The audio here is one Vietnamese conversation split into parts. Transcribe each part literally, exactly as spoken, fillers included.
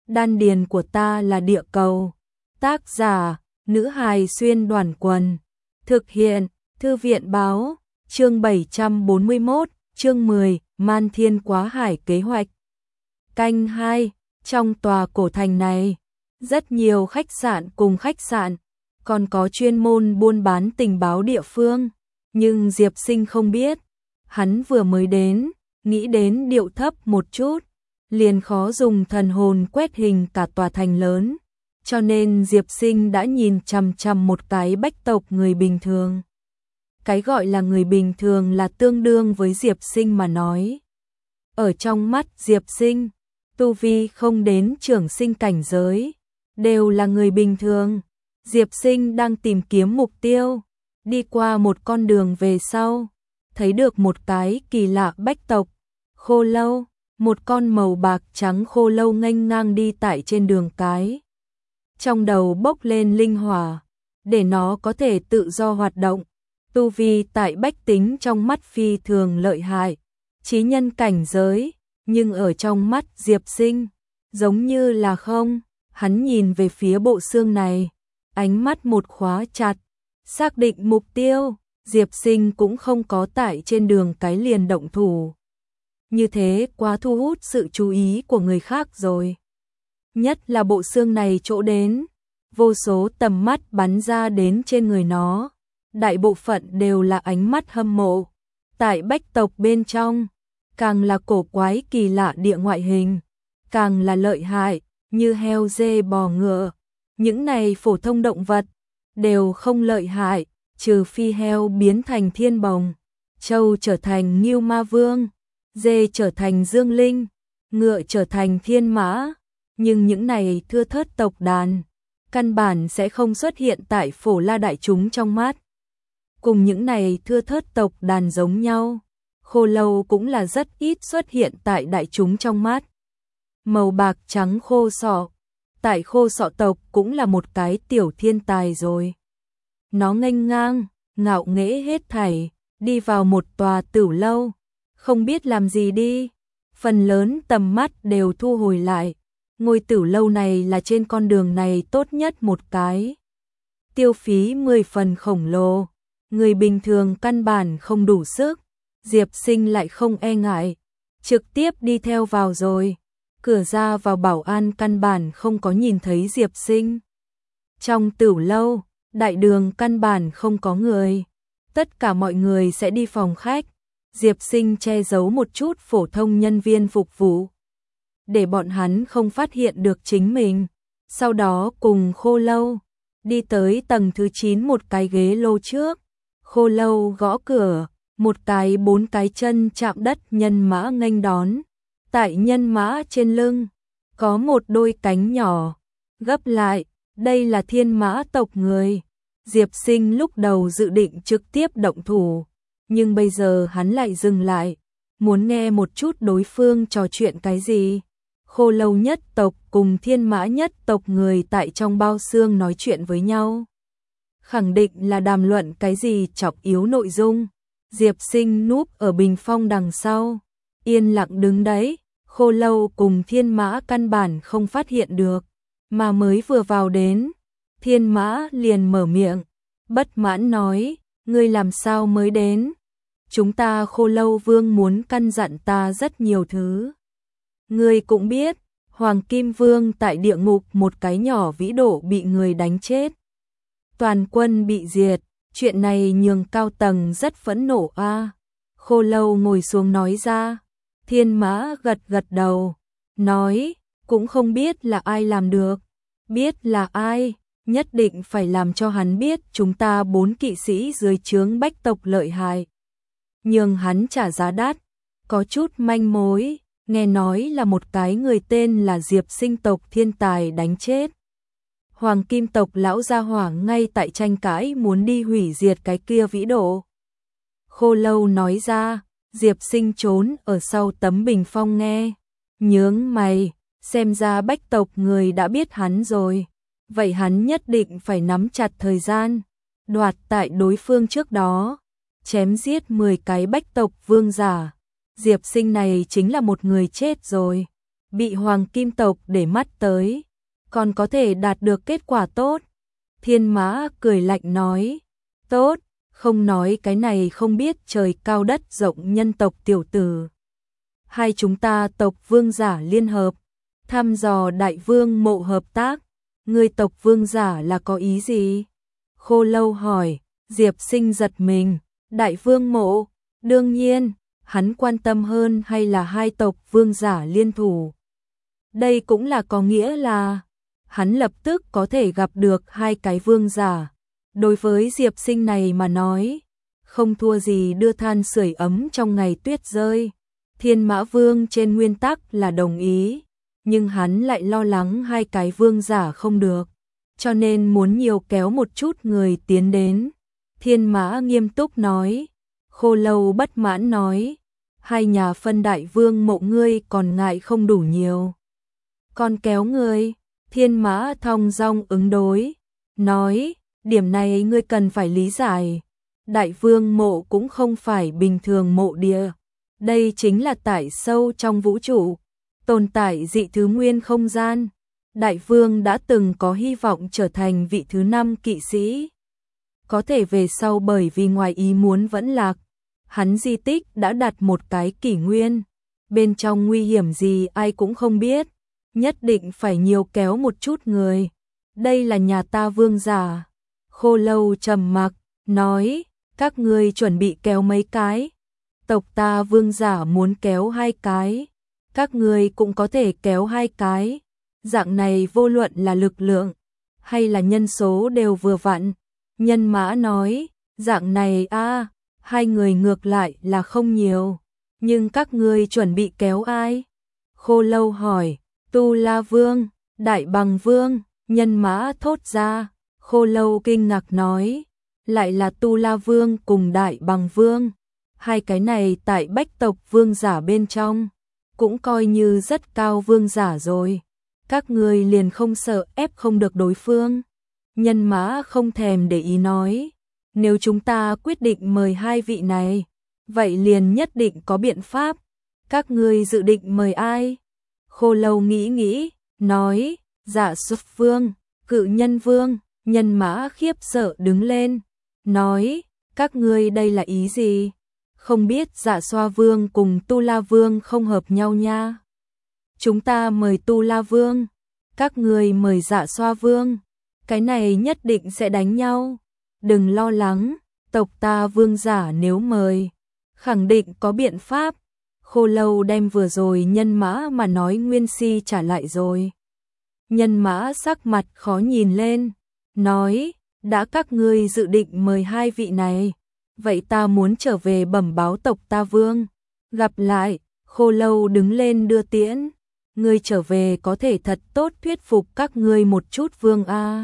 Đan điền của ta là địa cầu. Tác giả, nữ hài xuyên đoàn quần. Thực hiện, thư viện báo, chương bảy trăm bốn mươi mốt, chương mười, Man Thiên Quá Hải kế hoạch. Canh hai, trong tòa cổ thành này, rất nhiều khách sạn cùng khách sạn, còn có chuyên môn buôn bán tình báo địa phương, nhưng Diệp Sinh không biết, hắn vừa mới đến, nghĩ đến điệu thấp một chút, liền khó dùng thần hồn quét hình cả tòa thành lớn, cho nên Diệp Sinh đã nhìn chằm chằm một cái bách tộc người bình thường. Cái gọi là người bình thường là tương đương với Diệp Sinh mà nói. Ở trong mắt Diệp Sinh, tu vi không đến trưởng sinh cảnh giới, đều là người bình thường. Diệp Sinh đang tìm kiếm mục tiêu, đi qua một con đường về sau, thấy được một cái kỳ lạ bách tộc, khô lâu, một con màu bạc trắng khô lâu nghênh ngang đi tại trên đường cái. Trong đầu bốc lên linh hỏa, để nó có thể tự do hoạt động, tu vi tại bách tính trong mắt phi thường lợi hại, chí nhân cảnh giới, nhưng ở trong mắt Diệp Sinh, giống như là không. Hắn nhìn về phía bộ xương này, ánh mắt một khóa chặt, xác định mục tiêu, Diệp Sinh cũng không có tại trên đường cái liền động thủ. Như thế quá thu hút sự chú ý của người khác rồi. Nhất là bộ xương này chỗ đến, vô số tầm mắt bắn ra đến trên người nó, đại bộ phận đều là ánh mắt hâm mộ. Tại bách tộc bên trong, càng là cổ quái kỳ lạ địa ngoại hình, càng là lợi hại, như heo dê bò ngựa. Những này phổ thông động vật đều không lợi hại, trừ phi heo biến thành thiên bồng, trâu trở thành Ngưu Ma Vương, dê trở thành Dương Linh, ngựa trở thành thiên mã. Nhưng những này thưa thớt tộc đàn, căn bản sẽ không xuất hiện tại phổ la đại chúng trong mắt. Cùng những này thưa thớt tộc đàn giống nhau, khô lâu cũng là rất ít xuất hiện tại đại chúng trong mắt. Màu bạc trắng khô sọ, tại khô sọ tộc cũng là một cái tiểu thiên tài rồi. Nó nghênh ngang, ngạo nghễ hết thảy, đi vào một tòa tửu lâu, không biết làm gì đi, phần lớn tầm mắt đều thu hồi lại. Ngôi tửu lâu này là trên con đường này tốt nhất một cái. Tiêu phí mười phần khổng lồ, người bình thường căn bản không đủ sức, Diệp Sinh lại không e ngại, trực tiếp đi theo vào rồi. Cửa ra vào bảo an căn bản không có nhìn thấy Diệp Sinh. Trong tửu lâu, đại đường căn bản không có người, tất cả mọi người sẽ đi phòng khách. Diệp Sinh che giấu một chút phổ thông nhân viên phục vụ, để bọn hắn không phát hiện được chính mình. Sau đó cùng khô lâu đi tới tầng thứ chín một cái ghế lô trước. Khô lâu gõ cửa, một cái bốn cái chân chạm đất nhân mã nghênh đón. Tại nhân mã trên lưng có một đôi cánh nhỏ gấp lại, đây là thiên mã tộc người. Diệp Sinh lúc đầu dự định trực tiếp động thủ, nhưng bây giờ hắn lại dừng lại, muốn nghe một chút đối phương trò chuyện cái gì. Khô lâu nhất tộc cùng thiên mã nhất tộc người tại trong bao xương nói chuyện với nhau, khẳng định là đàm luận cái gì chọc yếu nội dung. Diệp Sinh núp ở bình phong đằng sau, yên lặng đứng đấy. Khô lâu cùng thiên mã căn bản không phát hiện được, mà mới vừa vào đến, thiên mã liền mở miệng, bất mãn nói, ngươi làm sao mới đến? Chúng ta khô lâu vương muốn căn dặn ta rất nhiều thứ. Ngươi cũng biết, Hoàng Kim Vương tại địa ngục một cái nhỏ vĩ độ bị người đánh chết, toàn quân bị diệt, chuyện này nhường cao tầng rất phẫn nộ a. À. Khô lâu ngồi xuống nói ra. Thiên mã gật gật đầu, nói, cũng không biết là ai làm được, biết là ai, nhất định phải làm cho hắn biết chúng ta bốn kỵ sĩ dưới trướng bách tộc lợi hại. Nhưng hắn trả giá đắt, có chút manh mối, nghe nói là một cái người tên là Diệp Sinh tộc thiên tài đánh chết. Hoàng Kim tộc lão gia hỏa ngay tại tranh cãi muốn đi hủy diệt cái kia vĩ độ. Khô lâu nói ra. Diệp Sinh trốn ở sau tấm bình phong nghe, nhướng mày, xem ra bách tộc người đã biết hắn rồi, vậy hắn nhất định phải nắm chặt thời gian, đoạt tại đối phương trước đó, chém giết mười cái bách tộc vương giả. Diệp Sinh này chính là một người chết rồi, bị Hoàng Kim tộc để mắt tới, còn có thể đạt được kết quả tốt. Thiên Mã cười lạnh nói, tốt, không nói cái này không biết trời cao đất rộng nhân tộc tiểu tử. Hai chúng ta tộc vương giả liên hợp, thăm dò đại vương mộ hợp tác, người tộc vương giả là có ý gì? Khô Lâu hỏi. Diệp Sinh giật mình, đại vương mộ, đương nhiên, hắn quan tâm hơn hay là hai tộc vương giả liên thủ. Đây cũng là có nghĩa là, hắn lập tức có thể gặp được hai cái vương giả. Đối với Diệp Sinh này mà nói, không thua gì đưa than sưởi ấm trong ngày tuyết rơi. Thiên Mã Vương trên nguyên tắc là đồng ý, nhưng hắn lại lo lắng hai cái vương giả không được, cho nên muốn nhiều kéo một chút người tiến đến. Thiên Mã nghiêm túc nói. Khô Lâu bất mãn nói, hai nhà phân đại vương mộ ngươi còn ngại không đủ nhiều. Còn kéo ngươi. Thiên Mã thong dong ứng đối, nói, điểm này ngươi cần phải lý giải. Đại vương mộ cũng không phải bình thường mộ địa, đây chính là tại sâu trong vũ trụ, tồn tại dị thứ nguyên không gian. Đại vương đã từng có hy vọng trở thành vị thứ năm kỵ sĩ. Có thể về sau bởi vì ngoài ý muốn vẫn lạc, hắn di tích đã đặt một cái kỷ nguyên, bên trong nguy hiểm gì ai cũng không biết, nhất định phải nhiều kéo một chút người. Đây là nhà ta vương giả. Khô Lâu trầm mặc, nói, các ngươi chuẩn bị kéo mấy cái? Tộc ta vương giả muốn kéo hai cái, các ngươi cũng có thể kéo hai cái. Dạng này vô luận là lực lượng hay là nhân số đều vừa vặn. Nhân Mã nói, dạng này a, hai người ngược lại là không nhiều, nhưng các ngươi chuẩn bị kéo ai? Khô Lâu hỏi. Tu La Vương, Đại Bằng Vương. Nhân Mã thốt ra. Khô Lâu kinh ngạc nói, lại là Tu La Vương cùng Đại Bằng Vương. Hai cái này tại bách tộc vương giả bên trong, cũng coi như rất cao vương giả rồi. Các ngươi liền không sợ ép không được đối phương? Nhân Mã không thèm để ý nói, nếu chúng ta quyết định mời hai vị này, vậy liền nhất định có biện pháp. Các ngươi dự định mời ai? Khô Lâu nghĩ nghĩ, nói, Dạ Xuất Vương, Cự Nhân Vương. Nhân Mã khiếp sợ đứng lên, nói, các ngươi đây là ý gì? Không biết Dạ Xoa Vương cùng Tu La Vương không hợp nhau nha. Chúng ta mời Tu La Vương, các ngươi mời Dạ Xoa Vương, cái này nhất định sẽ đánh nhau. Đừng lo lắng, tộc ta vương giả nếu mời, khẳng định có biện pháp. Khô Lâu đem vừa rồi Nhân Mã mà nói nguyên si trả lại rồi. Nhân Mã sắc mặt khó nhìn lên, nói, đã các ngươi dự định mời hai vị này, vậy ta muốn trở về bẩm báo tộc ta vương. Gặp lại. Khô Lâu đứng lên đưa tiễn. Ngươi trở về có thể thật tốt thuyết phục các ngươi một chút vương a.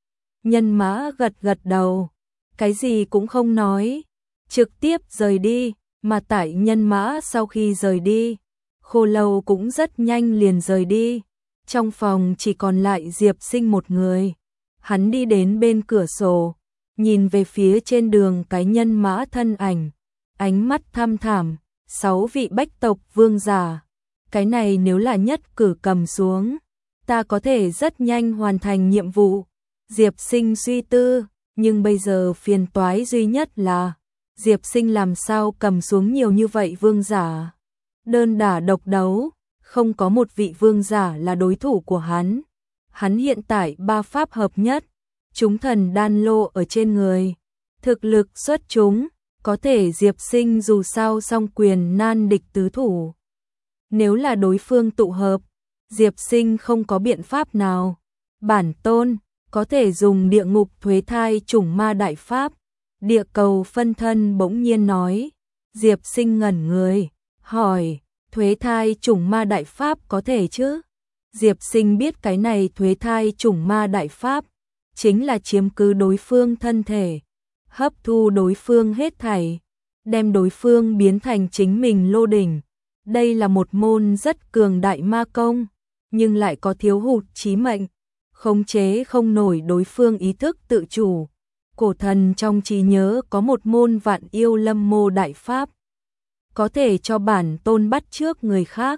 Nhân Mã gật gật đầu, cái gì cũng không nói, trực tiếp rời đi. Mà tại Nhân Mã sau khi rời đi, Khô Lâu cũng rất nhanh liền rời đi. Trong phòng chỉ còn lại Diệp Sinh một người. Hắn đi đến bên cửa sổ, nhìn về phía trên đường cái Nhân Mã thân ảnh, ánh mắt thăm thẳm. Sáu vị bách tộc vương giả, cái này nếu là nhất cử cầm xuống, ta có thể rất nhanh hoàn thành nhiệm vụ. Diệp Sinh suy tư, nhưng bây giờ phiền toái duy nhất là Diệp Sinh làm sao cầm xuống nhiều như vậy vương giả. Đơn đả độc đấu, không có một vị vương giả là đối thủ của hắn. Hắn hiện tại ba pháp hợp nhất, chúng thần đan lô ở trên người, thực lực xuất chúng, có thể Diệp Sinh dù sao song quyền nan địch tứ thủ. Nếu là đối phương tụ hợp, Diệp Sinh không có biện pháp nào. Bản tôn có thể dùng địa ngục thuế thai chủng ma đại pháp. Địa cầu phân thân bỗng nhiên nói. Diệp Sinh ngẩn người, hỏi, thuế thai chủng ma đại pháp có thể chứ? Diệp Sinh biết cái này thuế thai chủng ma đại pháp chính là chiếm cứ đối phương thân thể, hấp thu đối phương hết thảy, đem đối phương biến thành chính mình lô đỉnh. Đây là một môn rất cường đại ma công, nhưng lại có thiếu hụt chí mệnh, khống chế không nổi đối phương ý thức tự chủ. Cổ thần trong trí nhớ có một môn vạn yêu lâm mô đại pháp, có thể cho bản tôn bắt trước người khác,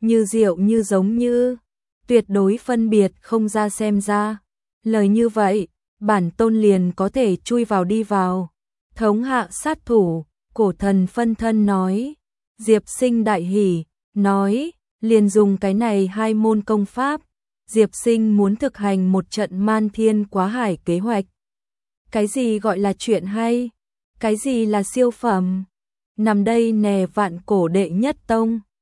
như rượu như giống như, tuyệt đối phân biệt không ra xem ra. Lời như vậy, bản tôn liền có thể chui vào đi vào. Thống hạ sát thủ, cổ thần phân thân nói. Diệp Sinh đại hỉ, nói, liền dùng cái này hai môn công pháp. Diệp Sinh muốn thực hành một trận man thiên quá hải kế hoạch. Cái gì gọi là chuyện hay? Cái gì là siêu phẩm? Nằm đây nè vạn cổ đệ nhất tông.